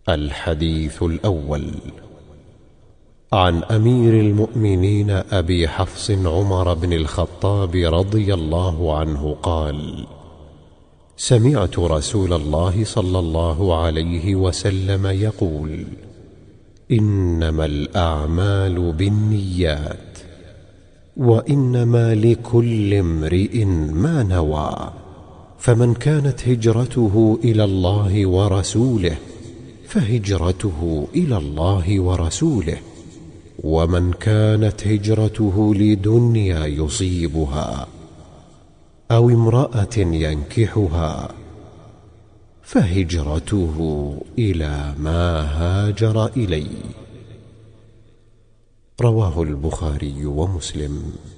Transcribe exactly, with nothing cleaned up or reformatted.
الحديث الأول. عن أمير المؤمنين أبي حفص عمر بن الخطاب رضي الله عنه قال: سمعت رسول الله صلى الله عليه وسلم يقول: إنما الأعمال بالنيات، وإنما لكل امرئ ما نوى، فمن كانت هجرته إلى الله ورسوله فهجرته إلى الله ورسوله، ومن كانت هجرته لدنيا يصيبها أو امرأة ينكحها فهجرته إلى ما هاجر إليه. رواه البخاري ومسلم.